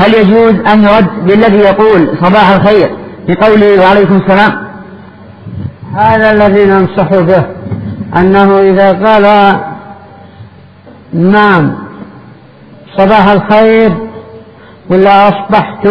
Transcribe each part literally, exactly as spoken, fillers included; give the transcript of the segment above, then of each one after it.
هل يجوز أن يرد بالذي يقول صباح الخير بقوله وعليكم السلام؟ هذا الذي ننصح به، أنه إذا قال نعم صباح الخير ولا أصبحت،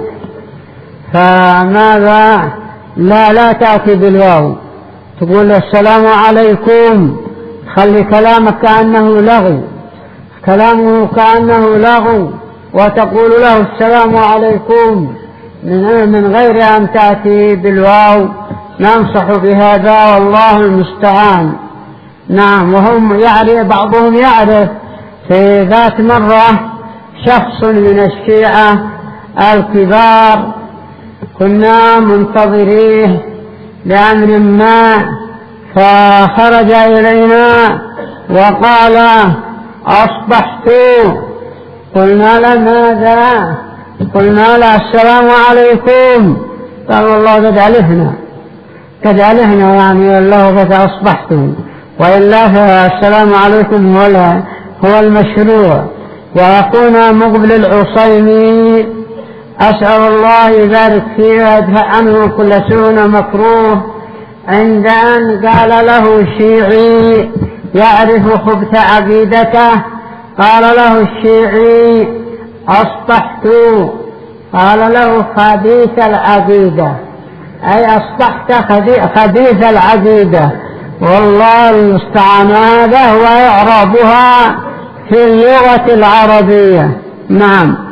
فماذا لا لا تأتي بالواو، تقول السلام عليكم، خلي كلامك كأنه لغو، كلامه كأنه لغو، وتقول له السلام عليكم من غير أن تأتي بالواو. ننصح بهذا والله المستعان. نعم. وهم يعرف بعضهم يعرف في ذات مرة شخص من الشيعة الكبار كنا منتظريه لأمر ما، فخرج إلينا وقال أصبحت. قلنا له ماذا؟ قلنا له السلام عليكم. قال والله قد علفنا قد علفنا يعني الله قد أصبحتم، وإلا فالسلام عليكم هو هو المشروع. وأخونا مقبل العصيمي أسأل الله يبارك فيه ويدفع عنه كل سوء مكروه، عند أن قال له الشيعي يعرف خبث عقيدته، قال له الشيعي أصبحت، قال له خبيث العقيدة، أي أصبحت خبيث العقيدة. والله المستعان. هذا هو إعرابها في اللغة العربية. نعم.